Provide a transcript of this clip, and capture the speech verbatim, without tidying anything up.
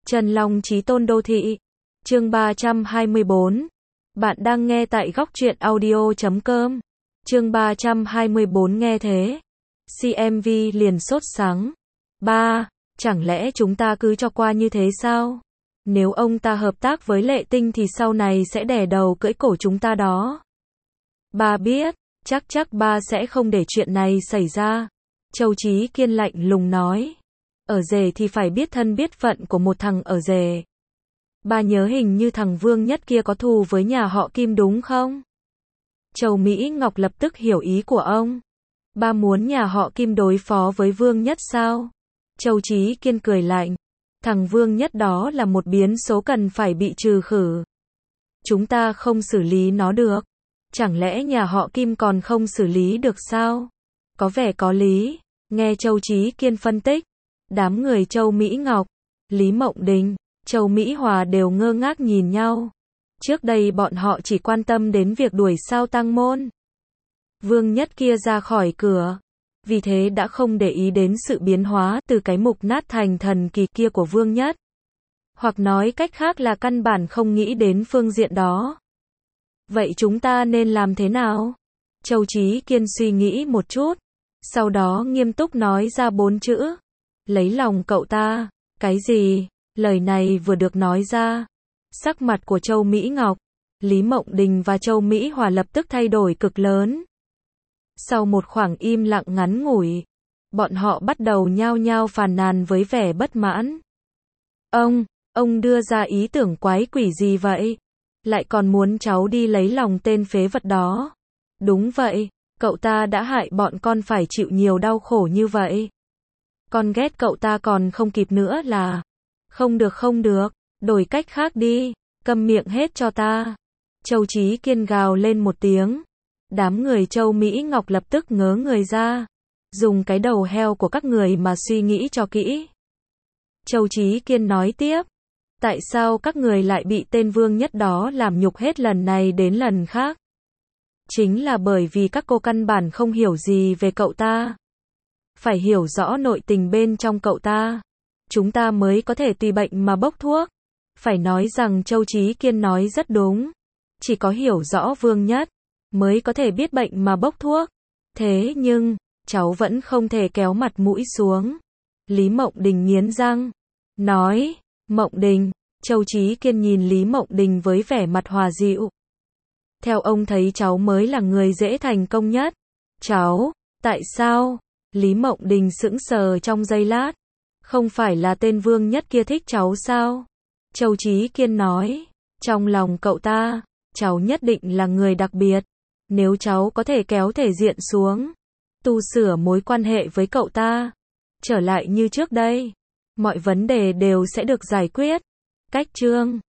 Trần Long Chí Tôn Đô Thị. Chương ba trăm hai mươi bốn. Bạn đang nghe tại góc truyện audio chấm com. Chương ba trăm hai mươi bốn nghe thế. xê em vê liền sốt sắng. Ba, chẳng lẽ chúng ta cứ cho qua như thế sao? Nếu ông ta hợp tác với Lệ Tinh thì sau này sẽ đè đầu cưỡi cổ chúng ta đó. Ba biết, chắc chắc ba sẽ không để chuyện này xảy ra. Châu Chí Kiên lạnh lùng nói. Ở rể thì phải biết thân biết phận của một thằng ở rể. Ba nhớ hình như thằng Vương Nhất kia có thù với nhà họ Kim đúng không? Châu Mỹ Ngọc lập tức hiểu ý của ông. Ba muốn nhà họ Kim đối phó với Vương Nhất sao? Châu Chí Kiên cười lạnh. Thằng Vương Nhất đó là một biến số cần phải bị trừ khử. Chúng ta không xử lý nó được. Chẳng lẽ nhà họ Kim còn không xử lý được sao? Có vẻ có lý. Nghe Châu Chí Kiên phân tích. Đám người Châu Mỹ Ngọc, Lý Mộng Đình, Châu Mỹ Hòa đều ngơ ngác nhìn nhau. Trước đây bọn họ chỉ quan tâm đến việc đuổi sao Tăng Môn. Vương Nhất kia ra khỏi cửa. Vì thế đã không để ý đến sự biến hóa từ cái mục nát thành thần kỳ kia của Vương Nhất. Hoặc nói cách khác là căn bản không nghĩ đến phương diện đó. Vậy chúng ta nên làm thế nào? Châu Chí Kiên suy nghĩ một chút. Sau đó nghiêm túc nói ra bốn chữ. Lấy lòng cậu ta. Cái gì? Lời này vừa được nói ra. Sắc mặt của Châu Mỹ Ngọc, Lý Mộng Đình và Châu Mỹ Hòa lập tức thay đổi cực lớn. Sau một khoảng im lặng ngắn ngủi, bọn họ bắt đầu nhao nhao phàn nàn với vẻ bất mãn. Ông, ông đưa ra ý tưởng quái quỷ gì vậy? Lại còn muốn cháu đi lấy lòng tên phế vật đó. Đúng vậy, cậu ta đã hại bọn con phải chịu nhiều đau khổ như vậy. Con ghét cậu ta còn không kịp nữa là. Không được không được, đổi cách khác đi, câm miệng hết cho ta. Châu Chí Kiên gào lên một tiếng. Đám người Châu Mỹ Ngọc lập tức ngớ người ra. Dùng cái đầu heo của các người mà suy nghĩ cho kỹ. Châu Chí Kiên nói tiếp. Tại sao các người lại bị tên Vương Nhất đó làm nhục hết lần này đến lần khác? Chính là bởi vì các cô căn bản không hiểu gì về cậu ta. Phải hiểu rõ nội tình bên trong cậu ta. Chúng ta mới có thể tùy bệnh mà bốc thuốc. Phải nói rằng Châu Chí Kiên nói rất đúng. Chỉ có hiểu rõ Vương Nhất mới có thể biết bệnh mà bốc thuốc. Thế nhưng, cháu vẫn không thể kéo mặt mũi xuống. Lý Mộng Đình nghiến răng. Nói, Mộng Đình. Châu Chí Kiên nhìn Lý Mộng Đình với vẻ mặt hòa dịu. Theo ông thấy cháu mới là người dễ thành công nhất. Cháu, tại sao? Lý Mộng Đình sững sờ trong giây lát. Không phải là tên Vương Nhất kia thích cháu sao? Châu Chí Kiên nói. Trong lòng cậu ta, cháu nhất định là người đặc biệt. Nếu cháu có thể kéo thể diện xuống, tu sửa mối quan hệ với cậu ta, trở lại như trước đây, mọi vấn đề đều sẽ được giải quyết. Cách chương